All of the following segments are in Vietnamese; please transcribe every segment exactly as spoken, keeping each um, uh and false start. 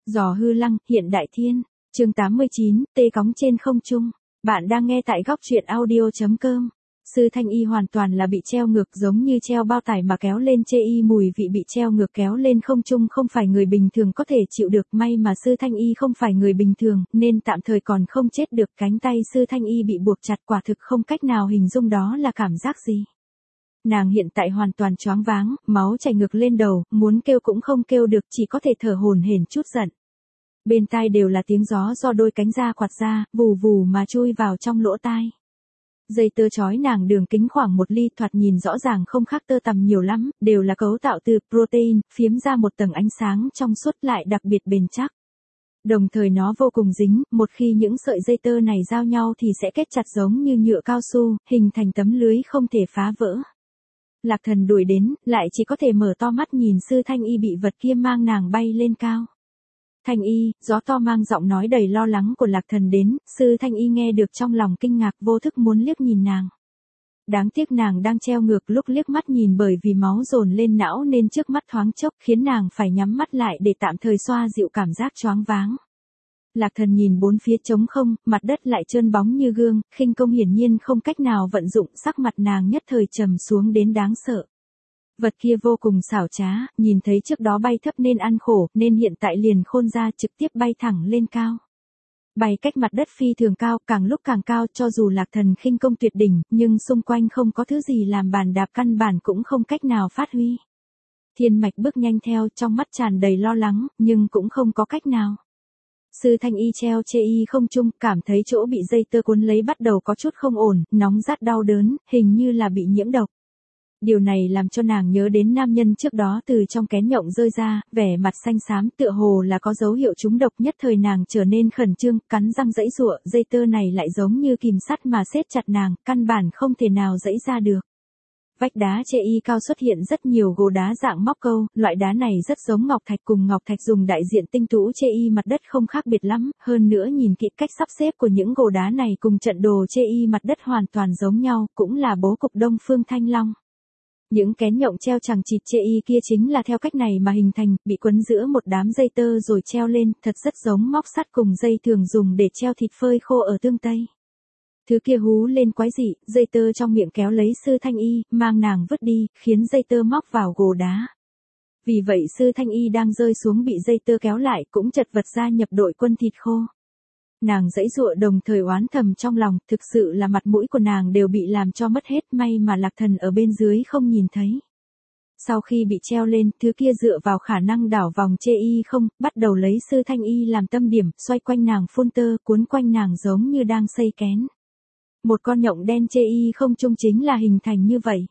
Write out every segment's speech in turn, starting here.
Giò hư lăng, hiện đại thiên. Chương tám mươi chín, tê cóng trên không trung. Bạn đang nghe tại góc truyện audio chấm com. Sư Thanh Y hoàn toàn là bị treo ngược, giống như treo bao tải mà kéo lên chê y, mùi vị bị treo ngược kéo lên không trung không phải người bình thường có thể chịu được. May mà Sư Thanh Y không phải người bình thường, nên tạm thời còn không chết được. Cánh tay Sư Thanh Y bị buộc chặt, quả thực không cách nào hình dung đó là cảm giác gì. Nàng hiện tại hoàn toàn choáng váng, máu chảy ngược lên đầu, muốn kêu cũng không kêu được, chỉ có thể thở hổn hển chút giận. Bên tai đều là tiếng gió do đôi cánh da quạt ra, vù vù mà chui vào trong lỗ tai. Dây tơ trói nàng đường kính khoảng một ly, thoạt nhìn rõ ràng không khác tơ tằm nhiều lắm, đều là cấu tạo từ protein, phiếm ra một tầng ánh sáng trong suốt lại đặc biệt bền chắc. Đồng thời nó vô cùng dính, một khi những sợi dây tơ này giao nhau thì sẽ kết chặt giống như nhựa cao su, hình thành tấm lưới không thể phá vỡ. Lạc Thần đuổi đến, lại chỉ có thể mở to mắt nhìn Sư Thanh Y bị vật kia mang nàng bay lên cao. Thanh Y, gió to mang giọng nói đầy lo lắng của Lạc Thần đến, Sư Thanh Y nghe được trong lòng kinh ngạc, vô thức muốn liếc nhìn nàng. Đáng tiếc nàng đang treo ngược, lúc liếc mắt nhìn bởi vì máu dồn lên não nên trước mắt thoáng chốc khiến nàng phải nhắm mắt lại để tạm thời xoa dịu cảm giác choáng váng. Lạc Thần nhìn bốn phía trống không, mặt đất lại trơn bóng như gương, khinh công hiển nhiên không cách nào vận dụng, sắc mặt nàng nhất thời trầm xuống đến đáng sợ. Vật kia vô cùng xảo trá, nhìn thấy trước đó bay thấp nên ăn khổ, nên hiện tại liền khôn ra trực tiếp bay thẳng lên cao. Bay cách mặt đất phi thường cao, càng lúc càng cao, cho dù Lạc Thần khinh công tuyệt đỉnh, nhưng xung quanh không có thứ gì làm bàn đạp, căn bản cũng không cách nào phát huy. Thiên Mạch bước nhanh theo, trong mắt tràn đầy lo lắng, nhưng cũng không có cách nào. Sư Thanh Y treo chê y không trung, cảm thấy chỗ bị dây tơ cuốn lấy bắt đầu có chút không ổn, nóng rát đau đớn, hình như là bị nhiễm độc. Điều này làm cho nàng nhớ đến nam nhân trước đó từ trong kén nhộng rơi ra, vẻ mặt xanh xám tựa hồ là có dấu hiệu trúng độc, nhất thời nàng trở nên khẩn trương, cắn răng giãy giụa, dây tơ này lại giống như kìm sắt mà siết chặt nàng, căn bản không thể nào giãy ra được. Vách đá chê y cao xuất hiện rất nhiều gỗ đá dạng móc câu, loại đá này rất giống ngọc thạch, cùng ngọc thạch dùng đại diện tinh tú chê y mặt đất không khác biệt lắm, hơn nữa nhìn kỹ cách sắp xếp của những gỗ đá này cùng trận đồ chê y mặt đất hoàn toàn giống nhau, cũng là bố cục Đông Phương Thanh Long. Những kén nhộng treo chằng chịt chê y kia chính là theo cách này mà hình thành, bị quấn giữa một đám dây tơ rồi treo lên, thật rất giống móc sắt cùng dây thường dùng để treo thịt phơi khô ở tương Tây. Thứ kia hú lên quái dị, dây tơ trong miệng kéo lấy Sư Thanh Y, mang nàng vứt đi, khiến dây tơ móc vào gồ đá. Vì vậy Sư Thanh Y đang rơi xuống bị dây tơ kéo lại, cũng chật vật gia nhập đội quân thịt khô. Nàng giãy giụa đồng thời oán thầm trong lòng, thực sự là mặt mũi của nàng đều bị làm cho mất hết, may mà Lạc Thần ở bên dưới không nhìn thấy. Sau khi bị treo lên, thứ kia dựa vào khả năng đảo vòng chê y không, bắt đầu lấy Sư Thanh Y làm tâm điểm, xoay quanh nàng phun tơ, cuốn quanh nàng giống như đang xây kén. Một con nhộng đen chê y không trung chính là hình thành như vậy.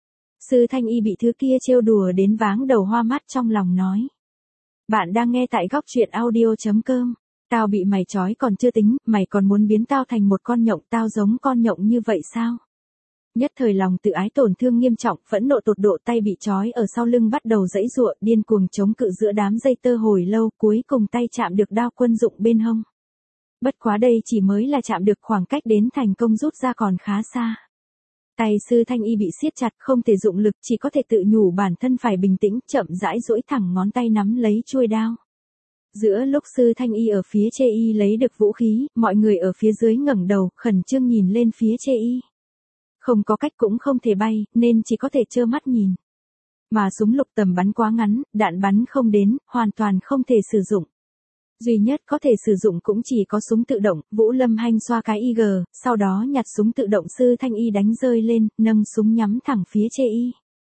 Sư Thanh Y bị thứ kia trêu đùa đến váng đầu hoa mắt, trong lòng nói. Bạn đang nghe tại góc truyện audio chấm com. Tao bị mày trói còn chưa tính, mày còn muốn biến tao thành một con nhộng, tao giống con nhộng như vậy sao? Nhất thời lòng tự ái tổn thương nghiêm trọng, phẫn nộ tột độ, tay bị trói ở sau lưng bắt đầu giãy giụa, điên cuồng chống cự giữa đám dây tơ hồi lâu, cuối cùng tay chạm được đao quân dụng bên hông. Bất quá đây chỉ mới là chạm được, khoảng cách đến thành công rút ra còn khá xa. Tay Sư Thanh Y bị siết chặt, không thể dụng lực, chỉ có thể tự nhủ bản thân phải bình tĩnh, chậm rãi duỗi thẳng ngón tay nắm lấy chuôi đao. Giữa lúc Sư Thanh Y ở phía chê y lấy được vũ khí, mọi người ở phía dưới ngẩng đầu, khẩn trương nhìn lên phía chê y. Không có cách cũng không thể bay, nên chỉ có thể trơ mắt nhìn. Mà súng lục tầm bắn quá ngắn, đạn bắn không đến, hoàn toàn không thể sử dụng. Duy nhất có thể sử dụng cũng chỉ có súng tự động, Vũ Lâm Hanh xoa cái i giê, sau đó nhặt súng tự động Sư Thanh Y đánh rơi lên, nâng súng nhắm thẳng phía chê y.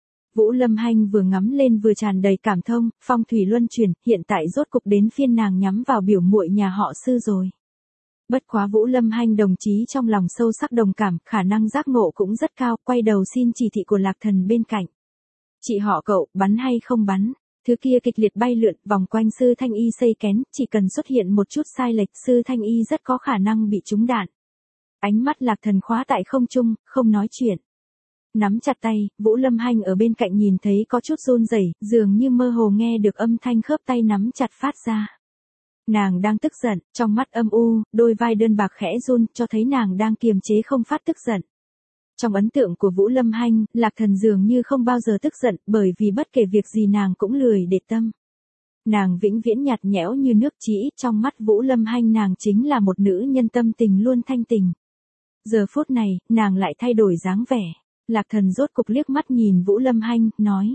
Vũ Lâm Hanh vừa ngắm lên vừa tràn đầy cảm thông, phong thủy luân chuyển, hiện tại rốt cục đến phiên nàng nhắm vào biểu muội nhà họ Sư rồi. Bất quá Vũ Lâm Hanh đồng chí trong lòng sâu sắc đồng cảm, khả năng giác ngộ cũng rất cao, quay đầu xin chỉ thị của Lạc Thần bên cạnh. Chị họ cậu, bắn hay không bắn? Thứ kia kịch liệt bay lượn, vòng quanh Sư Thanh Y xây kén, chỉ cần xuất hiện một chút sai lệch, Sư Thanh Y rất có khả năng bị trúng đạn. Ánh mắt Lạc Thần khóa tại không trung, không nói chuyện. Nắm chặt tay, Vũ Lâm Hanh ở bên cạnh nhìn thấy có chút run rẩy, dường như mơ hồ nghe được âm thanh khớp tay nắm chặt phát ra. Nàng đang tức giận, trong mắt âm u, đôi vai đơn bạc khẽ run, cho thấy nàng đang kiềm chế không phát tức giận. Trong ấn tượng của Vũ Lâm Hanh, Lạc Thần dường như không bao giờ tức giận, bởi vì bất kể việc gì nàng cũng lười để tâm. Nàng vĩnh viễn nhạt nhẽo như nước chỉ, trong mắt Vũ Lâm Hanh nàng chính là một nữ nhân tâm tình luôn thanh tình. Giờ phút này, nàng lại thay đổi dáng vẻ. Lạc Thần rốt cục liếc mắt nhìn Vũ Lâm Hanh, nói.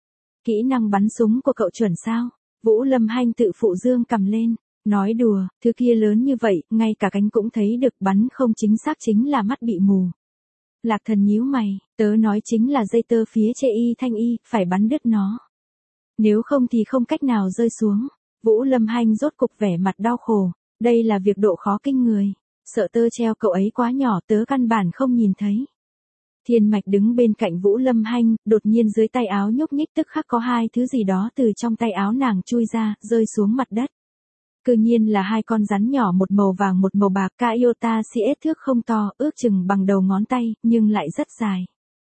Kỹ năng bắn súng của cậu chuẩn sao? Vũ Lâm Hanh tự phụ dương cầm lên. Nói đùa, thứ kia lớn như vậy, ngay cả cánh cũng thấy được, bắn không chính xác chính là mắt bị mù. Lạc Thần nhíu mày, tớ nói chính là dây tơ phía chê y thanh y, phải bắn đứt nó. Nếu không thì không cách nào rơi xuống. Vũ Lâm Hanh rốt cục vẻ mặt đau khổ. Đây là việc độ khó kinh người. Sợ tơ treo cậu ấy quá nhỏ, tớ căn bản không nhìn thấy. Thiên Mạch đứng bên cạnh Vũ Lâm Hanh, đột nhiên dưới tay áo nhúc nhích, tức khắc có hai thứ gì đó từ trong tay áo nàng chui ra, rơi xuống mặt đất. Cứ nhiên là hai con rắn nhỏ, một màu vàng một màu bạc, Caiota Cs thước không to, ước chừng bằng đầu ngón tay, nhưng lại rất dài.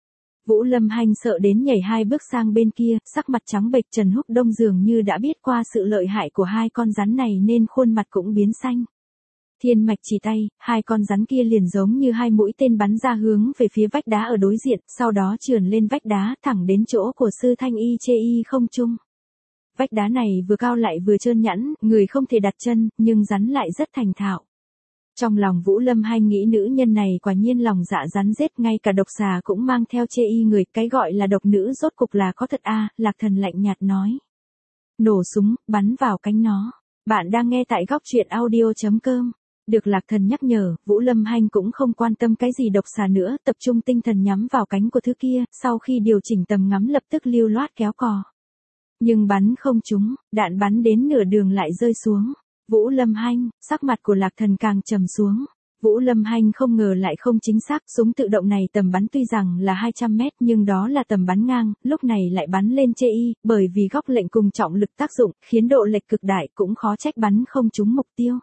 Vũ Lâm Hanh sợ đến nhảy hai bước sang bên kia, sắc mặt trắng bệch. Trần Húc Đông dường như đã biết qua sự lợi hại của hai con rắn này nên khuôn mặt cũng biến xanh. Thiên Mạch chỉ tay, hai con rắn kia liền giống như hai mũi tên bắn ra hướng về phía vách đá ở đối diện, sau đó trườn lên vách đá thẳng đến chỗ của Sư Thanh Y chê y không trung. Vách đá này vừa cao lại vừa trơn nhẵn, người không thể đặt chân, nhưng rắn lại rất thành thạo. Trong lòng Vũ Lâm Hanh nghĩ nữ nhân này quả nhiên lòng dạ rắn rết, ngay cả độc xà cũng mang theo chê y người, cái gọi là độc nữ rốt cục là có thật a. Lạc Thần lạnh nhạt nói. Nổ súng, bắn vào cánh nó. Bạn đang nghe tại góc truyện audio chấm com. Được Lạc Thần nhắc nhở, Vũ Lâm Hanh cũng không quan tâm cái gì độc xà nữa, tập trung tinh thần nhắm vào cánh của thứ kia, sau khi điều chỉnh tầm ngắm lập tức lưu loát kéo cò. Nhưng bắn không trúng, đạn bắn đến nửa đường lại rơi xuống. Vũ Lâm Hanh, sắc mặt của Lạc Thần càng trầm xuống. Vũ Lâm Hanh không ngờ lại không chính xác, súng tự động này tầm bắn tuy rằng là hai trăm mét nhưng đó là tầm bắn ngang, lúc này lại bắn lên chê y, bởi vì góc lệnh cùng trọng lực tác dụng, khiến độ lệch cực đại, cũng khó trách bắn không trúng mục tiêu.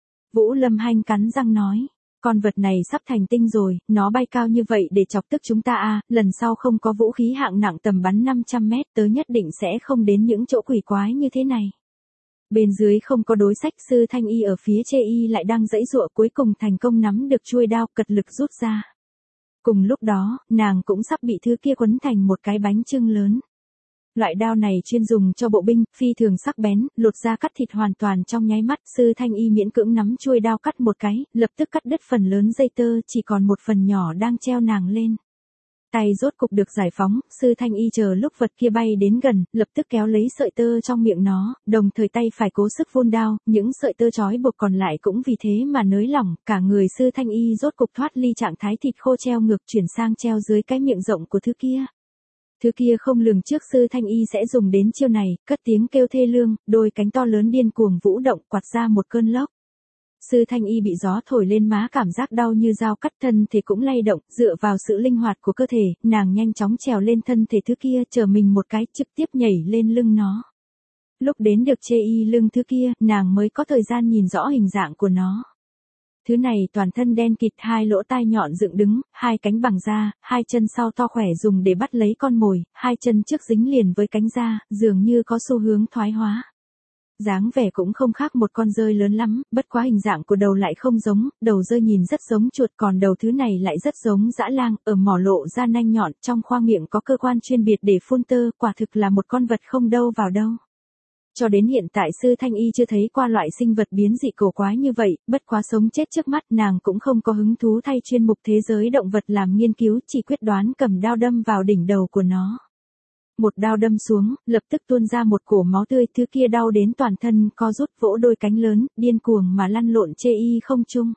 Vũ Lâm Hanh cắn răng nói, con vật này sắp thành tinh rồi, nó bay cao như vậy để chọc tức chúng ta à, lần sau không có vũ khí hạng nặng tầm bắn năm trăm mét, tớ nhất định sẽ không đến những chỗ quỷ quái như thế này. Bên dưới không có đối sách, Sư Thanh Y ở phía chê y lại đang giãy giụa, cuối cùng thành công nắm được chuôi đao, cật lực rút ra. Cùng lúc đó, nàng cũng sắp bị thứ kia quấn thành một cái bánh chưng lớn. Loại đao này chuyên dùng cho bộ binh, phi thường sắc bén, lột da cắt thịt hoàn toàn trong nháy mắt. Sư Thanh Y miễn cưỡng nắm chuôi đao cắt một cái, lập tức cắt đứt phần lớn dây tơ, chỉ còn một phần nhỏ đang treo nàng lên. Tay rốt cục được giải phóng, Sư Thanh Y chờ lúc vật kia bay đến gần, lập tức kéo lấy sợi tơ trong miệng nó, đồng thời tay phải cố sức vun đao, những sợi tơ trói buộc còn lại cũng vì thế mà nới lỏng, cả người Sư Thanh Y rốt cục thoát ly trạng thái thịt khô treo ngược, chuyển sang treo dưới cái miệng rộng của thứ kia. Thứ kia không lường trước Sư Thanh Y sẽ dùng đến chiêu này, cất tiếng kêu thê lương, đôi cánh to lớn điên cuồng vũ động, quạt ra một cơn lốc. Sư Thanh Y bị gió thổi lên má, cảm giác đau như dao cắt, thân thể cũng lay động, dựa vào sự linh hoạt của cơ thể, nàng nhanh chóng trèo lên thân thể thứ kia, chờ mình một cái, trực tiếp nhảy lên lưng nó. Lúc đến được chê y lưng thứ kia, nàng mới có thời gian nhìn rõ hình dạng của nó. Thứ này toàn thân đen kịt, hai lỗ tai nhọn dựng đứng, hai cánh bằng da, hai chân sau to khỏe dùng để bắt lấy con mồi, hai chân trước dính liền với cánh da, dường như có xu hướng thoái hóa. Dáng vẻ cũng không khác một con dơi lớn lắm, bất quá hình dạng của đầu lại không giống, đầu dơi nhìn rất giống chuột, còn đầu thứ này lại rất giống dã lang, ở mỏ lộ ra nanh nhọn, trong khoang miệng có cơ quan chuyên biệt để phun tơ, quả thực là một con vật không đâu vào đâu. Cho đến hiện tại Sư Thanh Y chưa thấy qua loại sinh vật biến dị cổ quái như vậy, bất quá sống chết trước mắt, nàng cũng không có hứng thú thay chuyên mục thế giới động vật làm nghiên cứu, chỉ quyết đoán cầm đao đâm vào đỉnh đầu của nó. Một đao đâm xuống, lập tức tuôn ra một cổ máu tươi, thứ kia đau đến toàn thân co rút, vỗ đôi cánh lớn, điên cuồng mà lăn lộn chê y không trung.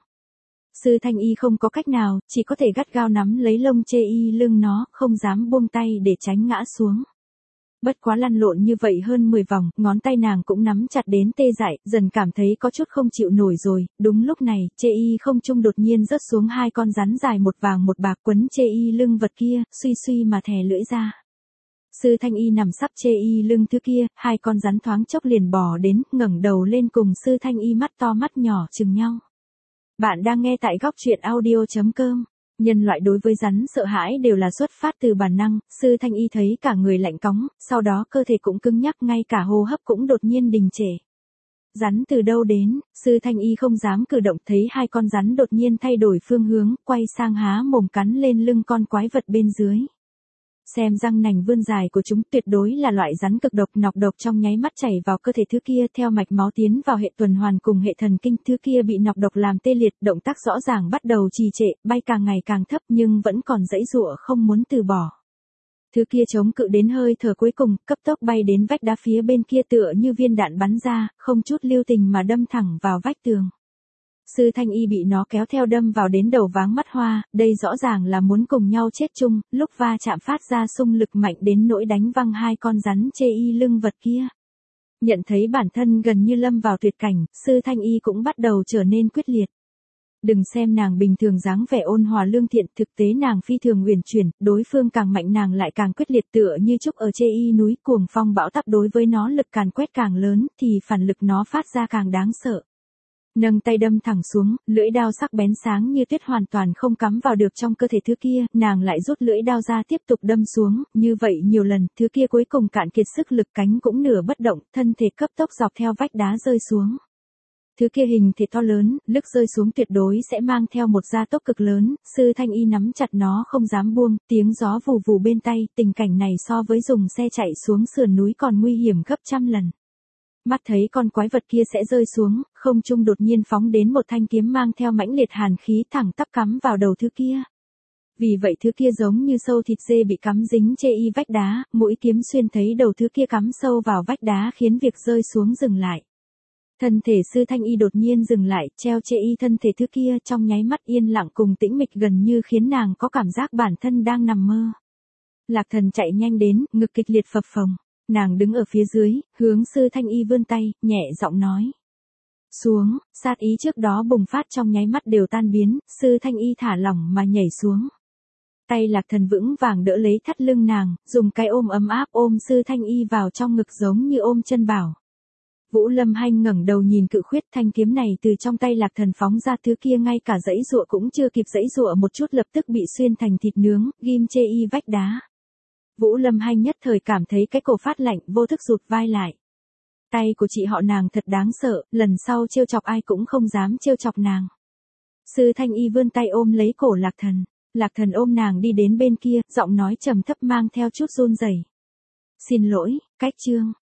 Sư Thanh Y không có cách nào, chỉ có thể gắt gao nắm lấy lông chê y lưng nó, không dám buông tay để tránh ngã xuống. Bất quá lăn lộn như vậy hơn mười vòng, ngón tay nàng cũng nắm chặt đến tê dại, dần cảm thấy có chút không chịu nổi rồi. Đúng lúc này, chê y không trung đột nhiên rớt xuống hai con rắn dài một vàng một bạc quấn chê y lưng vật kia, suy suy mà thè lưỡi ra. Sư Thanh Y nằm sắp chê y lưng thứ kia, hai con rắn thoáng chốc liền bò đến, ngẩng đầu lên cùng Sư Thanh Y mắt to mắt nhỏ chừng nhau. Bạn đang nghe tại góc truyện audio chấm com. Nhân loại đối với rắn sợ hãi đều là xuất phát từ bản năng, Sư Thanh Y thấy cả người lạnh cóng, sau đó cơ thể cũng cứng nhắc, ngay cả hô hấp cũng đột nhiên đình trệ. Rắn từ đâu đến, Sư Thanh Y không dám cử động, thấy hai con rắn đột nhiên thay đổi phương hướng, quay sang há mồm cắn lên lưng con quái vật bên dưới. Xem răng nành vươn dài của chúng, tuyệt đối là loại rắn cực độc, nọc độc trong nháy mắt chảy vào cơ thể thứ kia, theo mạch máu tiến vào hệ tuần hoàn cùng hệ thần kinh, thứ kia bị nọc độc làm tê liệt, động tác rõ ràng bắt đầu trì trệ, bay càng ngày càng thấp nhưng vẫn còn giãy giụa không muốn từ bỏ. Thứ kia chống cự đến hơi thở cuối cùng, cấp tốc bay đến vách đá phía bên kia tựa như viên đạn bắn ra, không chút lưu tình mà đâm thẳng vào vách tường. Sư Thanh Y bị nó kéo theo đâm vào đến đầu váng mắt hoa, đây rõ ràng là muốn cùng nhau chết chung, lúc va chạm phát ra xung lực mạnh đến nỗi đánh văng hai con rắn chê y lưng vật kia. Nhận thấy bản thân gần như lâm vào tuyệt cảnh, Sư Thanh Y cũng bắt đầu trở nên quyết liệt. Đừng xem nàng bình thường dáng vẻ ôn hòa lương thiện, thực tế nàng phi thường uyển chuyển, đối phương càng mạnh nàng lại càng quyết liệt, tựa như trúc ở chê y núi, cuồng phong bão táp đối với nó lực càn quét càng lớn, thì phản lực nó phát ra càng đáng sợ. Nâng tay đâm thẳng xuống, lưỡi đao sắc bén sáng như tuyết hoàn toàn không cắm vào được trong cơ thể thứ kia, nàng lại rút lưỡi đao ra tiếp tục đâm xuống, như vậy nhiều lần, thứ kia cuối cùng cạn kiệt sức lực, cánh cũng nửa bất động, thân thể cấp tốc dọc theo vách đá rơi xuống. Thứ kia hình thể to lớn, lúc rơi xuống tuyệt đối sẽ mang theo một gia tốc cực lớn, Sư Thanh Y nắm chặt nó không dám buông, tiếng gió vù vù bên tay, tình cảnh này so với dùng xe chạy xuống sườn núi còn nguy hiểm gấp trăm lần. Mắt thấy con quái vật kia sẽ rơi xuống, không trung đột nhiên phóng đến một thanh kiếm mang theo mãnh liệt hàn khí thẳng tắp cắm vào đầu thứ kia. Vì vậy thứ kia giống như sâu thịt dê bị cắm dính chê y vách đá, mũi kiếm xuyên thấy đầu thứ kia cắm sâu vào vách đá khiến việc rơi xuống dừng lại. Thân thể Sư Thanh Y đột nhiên dừng lại, treo chê y thân thể thứ kia trong nháy mắt yên lặng cùng tĩnh mịch gần như khiến nàng có cảm giác bản thân đang nằm mơ. Lạc Thần chạy nhanh đến, ngực kịch liệt phập phồng. Nàng đứng ở phía dưới, hướng Sư Thanh Y vươn tay, nhẹ giọng nói. Xuống, sát ý trước đó bùng phát trong nháy mắt đều tan biến, Sư Thanh Y thả lỏng mà nhảy xuống. Tay Lạc Thần vững vàng đỡ lấy thắt lưng nàng, dùng cái ôm ấm áp ôm Sư Thanh Y vào trong ngực giống như ôm chân bảo. Vũ Lâm Hanh ngẩng đầu nhìn cự khuyết, thanh kiếm này từ trong tay Lạc Thần phóng ra, thứ kia ngay cả giãy giụa cũng chưa kịp giãy giụa một chút lập tức bị xuyên thành thịt nướng, ghim chê y vách đá. Vũ Lâm Hanh nhất thời cảm thấy cái cổ phát lạnh, vô thức rụt vai lại. Tay của chị họ nàng thật đáng sợ, lần sau trêu chọc ai cũng không dám trêu chọc nàng. Sư Thanh Y vươn tay ôm lấy cổ Lạc Thần. Lạc Thần ôm nàng đi đến bên kia, giọng nói trầm thấp mang theo chút run rẩy. Xin lỗi, cách chương.